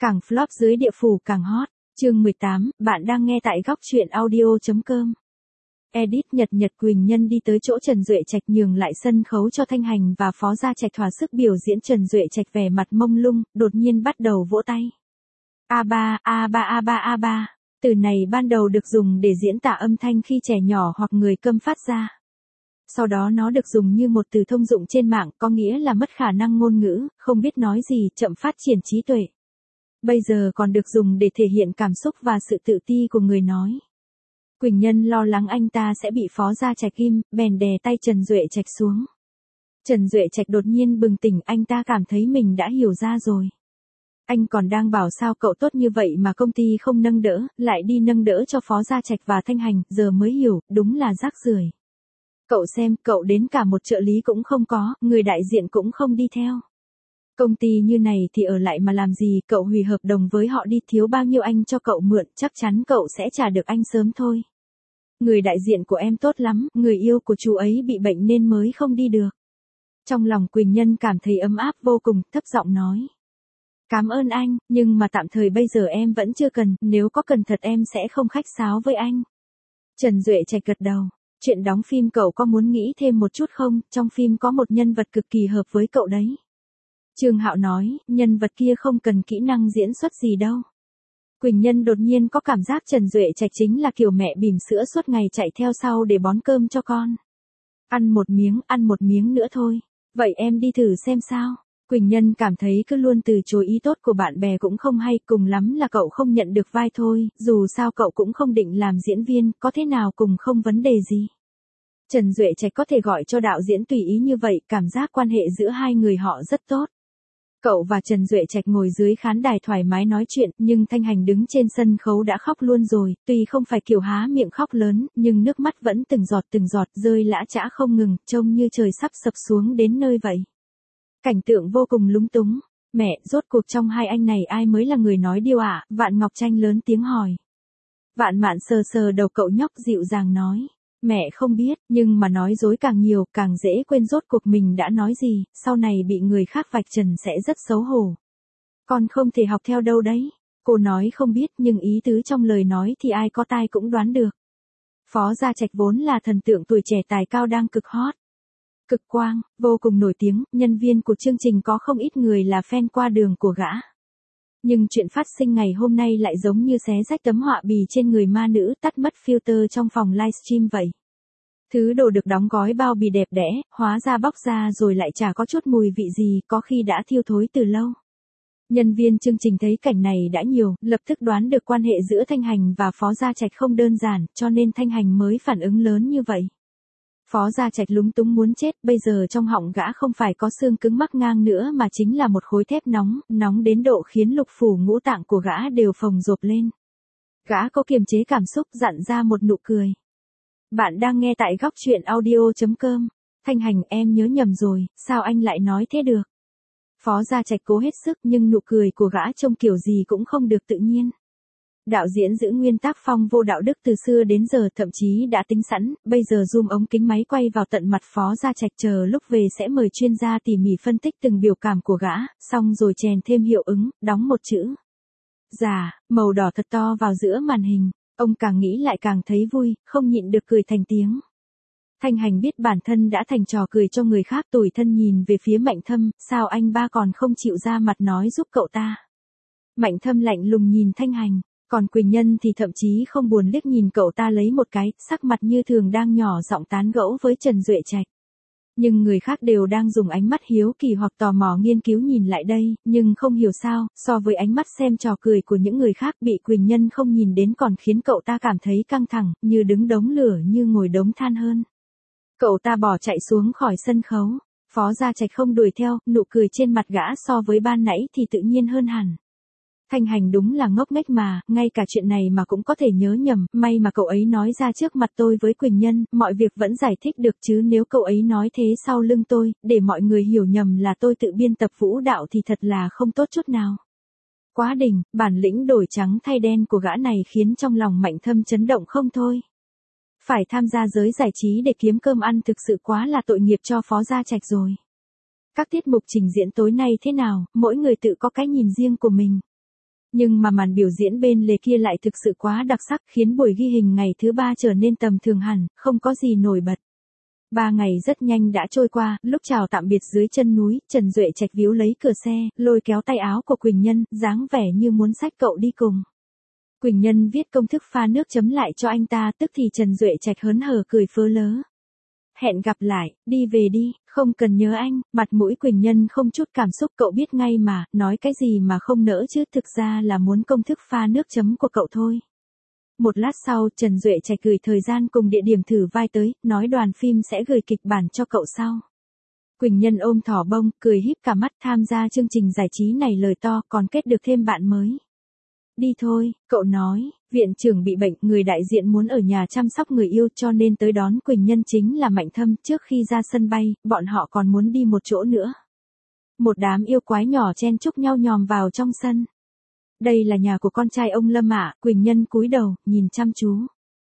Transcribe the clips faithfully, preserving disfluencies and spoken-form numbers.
Càng flop dưới địa phủ càng hot. Chương mười tám, bạn đang nghe tại góc truyện audio.com. Edit Nhật Nhật Quỳnh Nhân đi tới chỗ Trần Duệ Trạch nhường lại sân khấu cho Thanh Hành và Phó Gia Trạch thỏa sức biểu diễn. Trần Duệ Trạch vẻ mặt mông lung, đột nhiên bắt đầu vỗ tay. A ba, A ba A ba A ba. Từ này ban đầu được dùng để diễn tả âm thanh khi trẻ nhỏ hoặc người câm phát ra. Sau đó nó được dùng như một từ thông dụng trên mạng, có nghĩa là mất khả năng ngôn ngữ, không biết nói gì, chậm phát triển trí tuệ. Bây giờ còn được dùng để thể hiện cảm xúc và sự tự ti của người nói. Quỳnh Nhân lo lắng anh ta sẽ bị Phó Gia Trạch im, bèn đè tay Trần Duệ Trạch xuống. Trần Duệ Trạch đột nhiên bừng tỉnh, anh ta cảm thấy mình đã hiểu ra rồi. Anh còn đang bảo sao cậu tốt như vậy mà công ty không nâng đỡ, lại đi nâng đỡ cho Phó Gia Trạch và Thanh Hành, giờ mới hiểu, đúng là rác rưởi. Cậu xem, cậu đến cả một trợ lý cũng không có, người đại diện cũng không đi theo. Công ty như này thì ở lại mà làm gì, cậu hủy hợp đồng với họ đi, thiếu bao nhiêu anh cho cậu mượn, chắc chắn cậu sẽ trả được anh sớm thôi. Người đại diện của em tốt lắm, người yêu của chú ấy bị bệnh nên mới không đi được. Trong lòng Quỳnh Nhân cảm thấy ấm áp vô cùng, thấp giọng nói. Cảm ơn anh, nhưng mà tạm thời bây giờ em vẫn chưa cần, nếu có cần thật em sẽ không khách sáo với anh. Trần Duệ Trạch gật đầu. Chuyện đóng phim cậu có muốn nghĩ thêm một chút không, trong phim có một nhân vật cực kỳ hợp với cậu đấy. Trương Hạo nói, nhân vật kia không cần kỹ năng diễn xuất gì đâu. Quỳnh Nhân đột nhiên có cảm giác Trần Duệ Trạch chính là kiểu mẹ bỉm sữa suốt ngày chạy theo sau để bón cơm cho con. Ăn một miếng, ăn một miếng nữa thôi. Vậy em đi thử xem sao. Quỳnh Nhân cảm thấy cứ luôn từ chối ý tốt của bạn bè cũng không hay, cùng lắm là cậu không nhận được vai thôi, dù sao cậu cũng không định làm diễn viên, có thế nào cùng không vấn đề gì. Trần Duệ Trạch có thể gọi cho đạo diễn tùy ý như vậy, cảm giác quan hệ giữa hai người họ rất tốt. Cậu và Trần Duệ Trạch ngồi dưới khán đài thoải mái nói chuyện, nhưng Thanh Hành đứng trên sân khấu đã khóc luôn rồi, tuy không phải kiểu há miệng khóc lớn, nhưng nước mắt vẫn từng giọt từng giọt rơi lã chã không ngừng, trông như trời sắp sập xuống đến nơi vậy. Cảnh tượng vô cùng lúng túng. Mẹ, rốt cuộc trong hai anh này ai mới là người nói điêu ạ? À? Vạn Ngọc Tranh lớn tiếng hỏi. Vạn Mạn sờ sờ đầu cậu nhóc dịu dàng nói. Mẹ không biết, nhưng mà nói dối càng nhiều, càng dễ quên rốt cuộc mình đã nói gì, sau này bị người khác vạch trần sẽ rất xấu hổ. Con không thể học theo đâu đấy. Cô nói không biết, nhưng ý tứ trong lời nói thì ai có tai cũng đoán được. Phó Gia Trạch vốn là thần tượng tuổi trẻ tài cao đang cực hot. Cực quang, vô cùng nổi tiếng, nhân viên của chương trình có không ít người là fan qua đường của gã. Nhưng chuyện phát sinh ngày hôm nay lại giống như xé rách tấm họa bì trên người ma nữ, tắt mất filter trong phòng livestream vậy. Thứ đồ được đóng gói bao bì đẹp đẽ, hóa ra bóc ra rồi lại chả có chút mùi vị gì, có khi đã thiêu thối từ lâu. Nhân viên chương trình thấy cảnh này đã nhiều, lập tức đoán được quan hệ giữa Thanh Hành và Phó Gia Trạch không đơn giản, cho nên Thanh Hành mới phản ứng lớn như vậy. Phó Gia Trạch lúng túng muốn chết, bây giờ trong họng gã không phải có xương cứng mắc ngang nữa mà chính là một khối thép nóng, nóng đến độ khiến lục phủ ngũ tạng của gã đều phồng rộp lên. Gã có kiềm chế cảm xúc, dặn ra một nụ cười. Bạn đang nghe tại góc truyện audio.com. Thanh Hành, em nhớ nhầm rồi, sao anh lại nói thế được? Phó Gia Trạch cố hết sức nhưng nụ cười của gã trông kiểu gì cũng không được tự nhiên. Đạo diễn giữ nguyên tác phong vô đạo đức từ xưa đến giờ, thậm chí đã tính sẵn, bây giờ zoom ống kính máy quay vào tận mặt Phó Gia Trạch, chờ lúc về sẽ mời chuyên gia tỉ mỉ phân tích từng biểu cảm của gã, xong rồi chèn thêm hiệu ứng, đóng một chữ. Dạ, màu đỏ thật to vào giữa màn hình, ông càng nghĩ lại càng thấy vui, không nhịn được cười thành tiếng. Thanh Hành biết bản thân đã thành trò cười cho người khác, tủi thân nhìn về phía Mạnh Thâm, sao anh ba còn không chịu ra mặt nói giúp cậu ta. Mạnh Thâm lạnh lùng nhìn Thanh Hành. Còn Quỳnh Nhân thì thậm chí không buồn liếc nhìn cậu ta lấy một cái, sắc mặt như thường đang nhỏ giọng tán gẫu với Trần Duệ Trạch. Nhưng người khác đều đang dùng ánh mắt hiếu kỳ hoặc tò mò nghiên cứu nhìn lại đây, nhưng không hiểu sao, so với ánh mắt xem trò cười của những người khác, bị Quỳnh Nhân không nhìn đến còn khiến cậu ta cảm thấy căng thẳng, như đứng đống lửa như ngồi đống than hơn. Cậu ta bỏ chạy xuống khỏi sân khấu. Phó Gia Trạch không đuổi theo, nụ cười trên mặt gã so với ban nãy thì tự nhiên hơn hẳn. Thanh Hành đúng là ngốc nghếch mà, ngay cả chuyện này mà cũng có thể nhớ nhầm, may mà cậu ấy nói ra trước mặt tôi với Quỳnh Nhân, mọi việc vẫn giải thích được chứ nếu cậu ấy nói thế sau lưng tôi, để mọi người hiểu nhầm là tôi tự biên tập vũ đạo thì thật là không tốt chút nào. Quá đỉnh, bản lĩnh đổi trắng thay đen của gã này khiến trong lòng Mạnh Thâm chấn động không thôi. Phải tham gia giới giải trí để kiếm cơm ăn thực sự quá là tội nghiệp cho Phó Gia Trạch rồi. Các tiết mục trình diễn tối nay thế nào, mỗi người tự có cái nhìn riêng của mình. Nhưng mà màn biểu diễn bên lề kia lại thực sự quá đặc sắc, khiến buổi ghi hình ngày thứ ba trở nên tầm thường hẳn, không có gì nổi bật. Ba ngày rất nhanh đã trôi qua, lúc chào tạm biệt dưới chân núi, Trần Duệ Trạch víu lấy cửa xe, lôi kéo tay áo của Quỳnh Nhân, dáng vẻ như muốn xách cậu đi cùng. Quỳnh Nhân viết công thức pha nước chấm lại cho anh ta, tức thì Trần Duệ Trạch hớn hở cười phớ lớ. Hẹn gặp lại, đi về đi, không cần nhớ anh. Mặt mũi Quỳnh Nhân không chút cảm xúc, cậu biết ngay mà, nói cái gì mà không nỡ chứ, thực ra là muốn công thức pha nước chấm của cậu thôi. Một lát sau, Trần Duệ Trạch gửi thời gian cùng địa điểm thử vai tới, nói đoàn phim sẽ gửi kịch bản cho cậu sau. Quỳnh Nhân ôm thỏ bông, cười híp cả mắt, tham gia chương trình giải trí này lời to, còn kết được thêm bạn mới. Đi thôi, cậu nói, viện trưởng bị bệnh, người đại diện muốn ở nhà chăm sóc người yêu cho nên tới đón Quỳnh Nhân chính là Mạnh Thâm. Trước khi ra sân bay, bọn họ còn muốn đi một chỗ nữa. Một đám yêu quái nhỏ chen chúc nhau nhòm vào trong sân. Đây là nhà của con trai ông Lâm ạ. Quỳnh Nhân cúi đầu, nhìn chăm chú.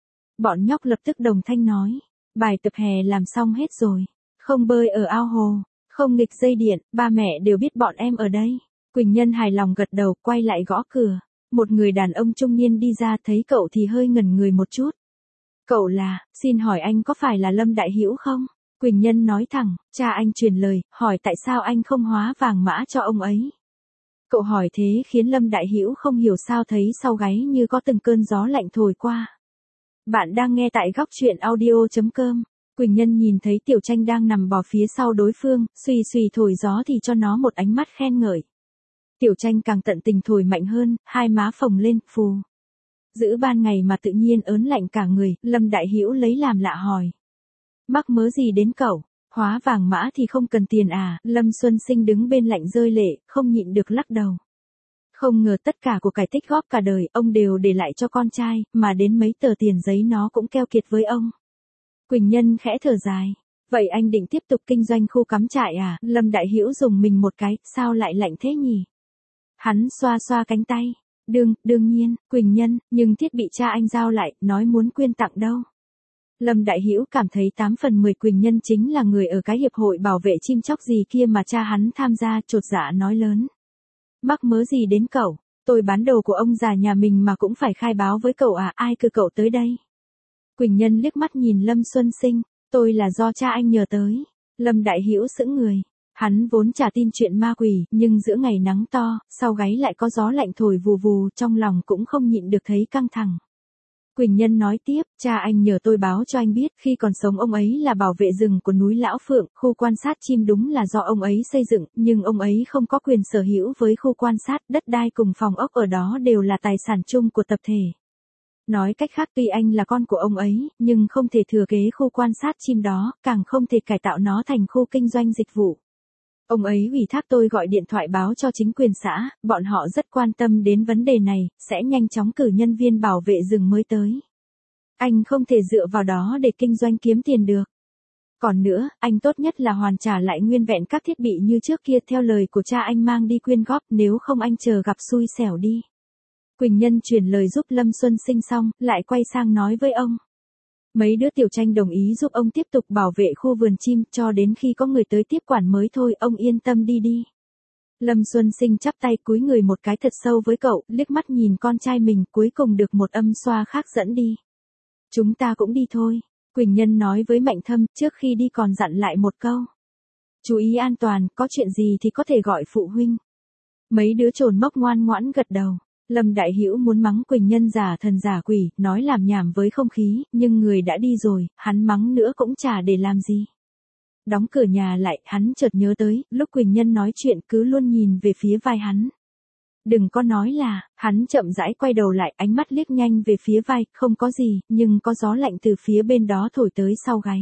Bọn nhóc lập tức đồng thanh nói, bài tập hè làm xong hết rồi, không bơi ở ao hồ, không nghịch dây điện, ba mẹ đều biết bọn em ở đây. Quỳnh Nhân hài lòng gật đầu, quay lại gõ cửa. Một người đàn ông trung niên đi ra, thấy cậu thì hơi ngẩn người một chút. Cậu là, xin hỏi anh có phải là Lâm Đại Hữu không? Quỳnh Nhân nói thẳng, cha anh truyền lời, hỏi tại sao anh không hóa vàng mã cho ông ấy. Cậu hỏi thế khiến Lâm Đại Hữu không hiểu sao thấy sau gáy như có từng cơn gió lạnh thổi qua. Bạn đang nghe tại góc truyện audio chấm com. Quỳnh Nhân nhìn thấy Tiểu Tranh đang nằm bò phía sau đối phương, xùy xùy thổi gió thì cho nó một ánh mắt khen ngợi. Tiểu Tranh càng tận tình thổi mạnh hơn, hai má phồng lên, phù. Giữ ban ngày mà tự nhiên ớn lạnh cả người, Lâm Đại Hữu lấy làm lạ hỏi. Mắc mớ gì đến cậu, hóa vàng mã thì không cần tiền à? Lâm Xuân Sinh đứng bên lạnh rơi lệ, không nhịn được lắc đầu. Không ngờ tất cả của cải tích góp cả đời, ông đều để lại cho con trai, mà đến mấy tờ tiền giấy nó cũng keo kiệt với ông. Quỳnh Nhân khẽ thở dài. Vậy anh định tiếp tục kinh doanh khu cắm trại à? Lâm Đại Hữu dùng mình một cái, sao lại lạnh thế nhỉ? Hắn xoa xoa cánh tay. Đương, đương nhiên, Quỳnh Nhân, nhưng thiết bị cha anh giao lại, nói muốn quyên tặng đâu. Lâm Đại Hữu cảm thấy tám phần mười Quỳnh Nhân chính là người ở cái hiệp hội bảo vệ chim chóc gì kia mà cha hắn tham gia, chột dạ nói lớn. Mắc mớ gì đến cậu, tôi bán đồ của ông già nhà mình mà cũng phải khai báo với cậu à, ai cử cậu tới đây? Quỳnh Nhân liếc mắt nhìn Lâm Xuân Sinh, tôi là do cha anh nhờ tới. Lâm Đại Hữu sững người. Hắn vốn chả tin chuyện ma quỷ, nhưng giữa ngày nắng to, sau gáy lại có gió lạnh thổi vù vù, trong lòng cũng không nhịn được thấy căng thẳng. Quỳnh Nhân nói tiếp, cha anh nhờ tôi báo cho anh biết, khi còn sống ông ấy là bảo vệ rừng của núi Lão Phượng, khu quan sát chim đúng là do ông ấy xây dựng, nhưng ông ấy không có quyền sở hữu với khu quan sát, đất đai cùng phòng ốc ở đó đều là tài sản chung của tập thể. Nói cách khác, tuy anh là con của ông ấy, nhưng không thể thừa kế khu quan sát chim đó, càng không thể cải tạo nó thành khu kinh doanh dịch vụ. Ông ấy ủy thác tôi gọi điện thoại báo cho chính quyền xã, bọn họ rất quan tâm đến vấn đề này, sẽ nhanh chóng cử nhân viên bảo vệ rừng mới tới. Anh không thể dựa vào đó để kinh doanh kiếm tiền được. Còn nữa, anh tốt nhất là hoàn trả lại nguyên vẹn các thiết bị như trước kia theo lời của cha anh mang đi quyên góp, nếu không anh chờ gặp xui xẻo đi. Quỳnh Nhân truyền lời giúp Lâm Xuân Sinh xong, lại quay sang nói với ông. Mấy đứa Tiểu Tranh đồng ý giúp ông tiếp tục bảo vệ khu vườn chim, cho đến khi có người tới tiếp quản mới thôi, ông yên tâm đi đi. Lâm Xuân Sinh chắp tay cúi người một cái thật sâu với cậu, liếc mắt nhìn con trai mình, cuối cùng được một âm xoa khác dẫn đi. Chúng ta cũng đi thôi. Quỳnh Nhân nói với Mạnh Thâm, trước khi đi còn dặn lại một câu. Chú ý an toàn, có chuyện gì thì có thể gọi phụ huynh. Mấy đứa trồn mốc ngoan ngoãn gật đầu. Lâm Đại Hữu muốn mắng Quỳnh Nhân giả thần giả quỷ, nói làm nhảm với không khí, nhưng người đã đi rồi, hắn mắng nữa cũng chả để làm gì. Đóng cửa nhà lại, hắn chợt nhớ tới, lúc Quỳnh Nhân nói chuyện cứ luôn nhìn về phía vai hắn. Đừng có nói là, hắn chậm rãi quay đầu lại, ánh mắt liếc nhanh về phía vai, không có gì, nhưng có gió lạnh từ phía bên đó thổi tới sau gáy.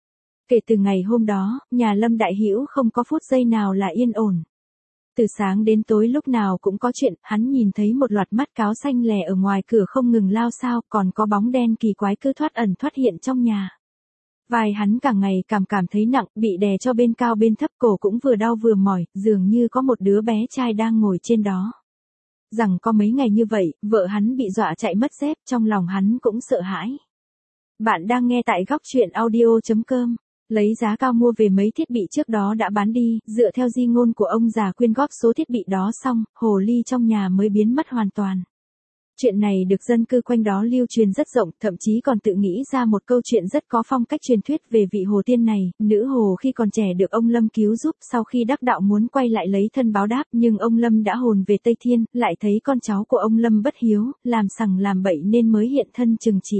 Kể từ ngày hôm đó, nhà Lâm Đại Hữu không có phút giây nào là yên ổn. Từ sáng đến tối lúc nào cũng có chuyện, hắn nhìn thấy một loạt mắt cáo xanh lè ở ngoài cửa không ngừng lao sao, còn có bóng đen kỳ quái cứ thoát ẩn thoát hiện trong nhà. Vai hắn càng ngày càng cảm thấy nặng, bị đè cho bên cao bên thấp, cổ cũng vừa đau vừa mỏi, dường như có một đứa bé trai đang ngồi trên đó. Rằng có mấy ngày như vậy, vợ hắn bị dọa chạy mất dép, trong lòng hắn cũng sợ hãi. Bạn đang nghe tại góc truyện audio chấm com. Lấy giá cao mua về mấy thiết bị trước đó đã bán đi, dựa theo di ngôn của ông già quyên góp số thiết bị đó xong, hồ ly trong nhà mới biến mất hoàn toàn. Chuyện này được dân cư quanh đó lưu truyền rất rộng, thậm chí còn tự nghĩ ra một câu chuyện rất có phong cách truyền thuyết về vị hồ tiên này. Nữ hồ khi còn trẻ được ông Lâm cứu giúp, sau khi đắc đạo muốn quay lại lấy thân báo đáp, nhưng ông Lâm đã hồn về Tây Thiên, lại thấy con cháu của ông Lâm bất hiếu, làm sằng làm bậy nên mới hiện thân trừng trị.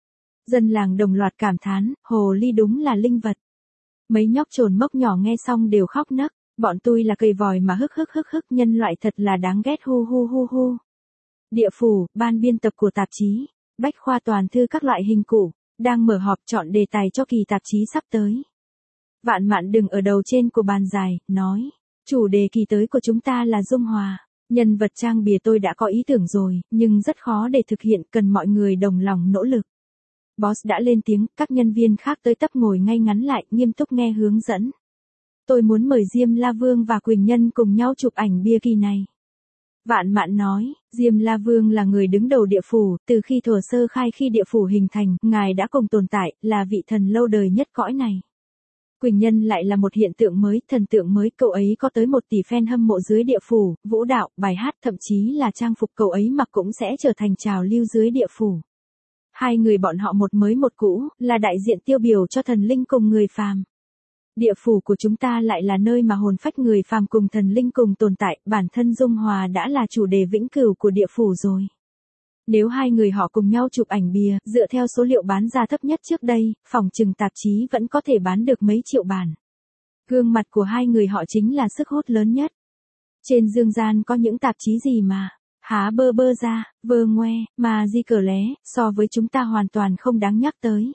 Dân làng đồng loạt cảm thán, hồ ly đúng là linh vật. Mấy nhóc trồn mốc nhỏ nghe xong đều khóc nấc, bọn tôi là cây vòi mà hức hức hức hức, nhân loại thật là đáng ghét, hu hu hu hu. Địa phủ, ban biên tập của tạp chí, bách khoa toàn thư các loại hình cụ, đang mở họp chọn đề tài cho kỳ tạp chí sắp tới. Vạn Mạn đứng ở đầu trên của bàn dài, nói, chủ đề kỳ tới của chúng ta là dung hòa. Nhân vật trang bìa tôi đã có ý tưởng rồi, nhưng rất khó để thực hiện, cần mọi người đồng lòng nỗ lực. Boss đã lên tiếng, các nhân viên khác tới tấp ngồi ngay ngắn lại, nghiêm túc nghe hướng dẫn. Tôi muốn mời Diêm La Vương và Quỳnh Nhân cùng nhau chụp ảnh bia kỳ này. Vạn Mạn nói, Diêm La Vương là người đứng đầu địa phủ, từ khi thuở sơ khai khi địa phủ hình thành, ngài đã cùng tồn tại, là vị thần lâu đời nhất cõi này. Quỳnh Nhân lại là một hiện tượng mới, thần tượng mới, cậu ấy có tới một tỷ fan hâm mộ dưới địa phủ, vũ đạo, bài hát, thậm chí là trang phục cậu ấy mặc cũng sẽ trở thành trào lưu dưới địa phủ. Hai người bọn họ một mới một cũ, là đại diện tiêu biểu cho thần linh cùng người phàm. Địa phủ của chúng ta lại là nơi mà hồn phách người phàm cùng thần linh cùng tồn tại, bản thân dung hòa đã là chủ đề vĩnh cửu của địa phủ rồi. Nếu hai người họ cùng nhau chụp ảnh bìa, dựa theo số liệu bán ra thấp nhất trước đây, phòng trừng tạp chí vẫn có thể bán được mấy triệu bản. Gương mặt của hai người họ chính là sức hút lớn nhất. Trên dương gian có những tạp chí gì mà há bơ bơ ra, vơ ngoe, mà di cờ lé, so với chúng ta hoàn toàn không đáng nhắc tới.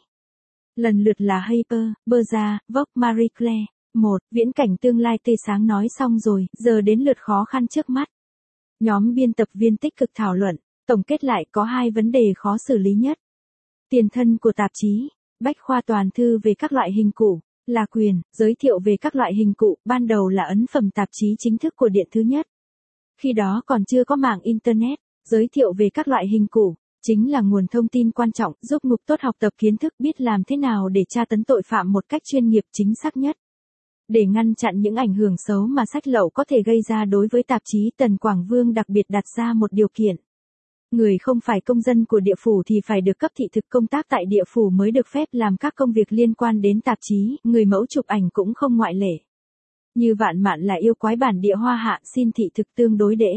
Lần lượt là Hyper, Berza, Vogue, Marie Claire. Một, viễn cảnh tương lai tươi sáng nói xong rồi, giờ đến lượt khó khăn trước mắt. Nhóm biên tập viên tích cực thảo luận, tổng kết lại có hai vấn đề khó xử lý nhất. Tiền thân của tạp chí, bách khoa toàn thư về các loại hình cụ, là quyền, giới thiệu về các loại hình cụ, ban đầu là ấn phẩm tạp chí chính thức của Điện thứ nhất. Khi đó còn chưa có mạng Internet, giới thiệu về các loại hình cụ, chính là nguồn thông tin quan trọng, giúp ngục tốt học tập kiến thức, biết làm thế nào để tra tấn tội phạm một cách chuyên nghiệp chính xác nhất. Để ngăn chặn những ảnh hưởng xấu mà sách lậu có thể gây ra đối với tạp chí, Tần Quảng Vương đặc biệt đặt ra một điều kiện. Người không phải công dân của địa phủ thì phải được cấp thị thực công tác tại địa phủ mới được phép làm các công việc liên quan đến tạp chí, người mẫu chụp ảnh cũng không ngoại lệ. Như Vạn Mạn là yêu quái bản địa Hoa Hạ, xin thị thực tương đối đễ.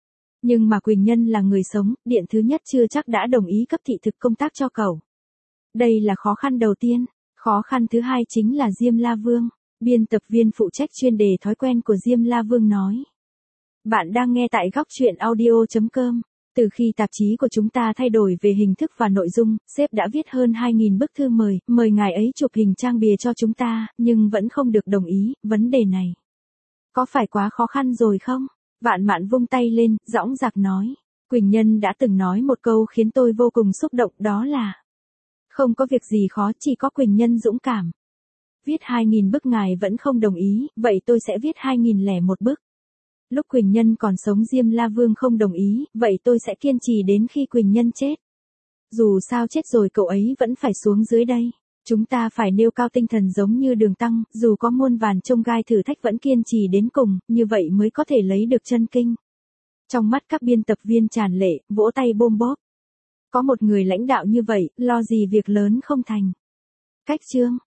Nhưng mà Quỳnh Nhân là người sống, Điện thứ nhất chưa chắc đã đồng ý cấp thị thực công tác cho cậu. Đây là khó khăn đầu tiên. Khó khăn thứ hai chính là Diêm La Vương. Biên tập viên phụ trách chuyên đề thói quen của Diêm La Vương nói. Bạn đang nghe tại góc truyện audio chấm com. Từ khi tạp chí của chúng ta thay đổi về hình thức và nội dung, sếp đã viết hơn hai nghìn bức thư mời, mời ngài ấy chụp hình trang bìa cho chúng ta, nhưng vẫn không được đồng ý, vấn đề này có phải quá khó khăn rồi không? Vạn Mạn vung tay lên, dõng dạc nói. Quỳnh Nhân đã từng nói một câu khiến tôi vô cùng xúc động, đó là không có việc gì khó, chỉ có Quỳnh Nhân dũng cảm. Viết hai nghìn bức ngài vẫn không đồng ý, vậy tôi sẽ viết hai nghìn lẻ một bức. Lúc Quỳnh Nhân còn sống Diêm La Vương không đồng ý, vậy tôi sẽ kiên trì đến khi Quỳnh Nhân chết. Dù sao chết rồi cậu ấy vẫn phải xuống dưới đây. Chúng ta phải nêu cao tinh thần giống như Đường Tăng, dù có muôn vàn chông gai thử thách vẫn kiên trì đến cùng, như vậy mới có thể lấy được chân kinh. Trong mắt các biên tập viên tràn lệ, vỗ tay bôm bóp. Có một người lãnh đạo như vậy, lo gì việc lớn không thành. Cách chương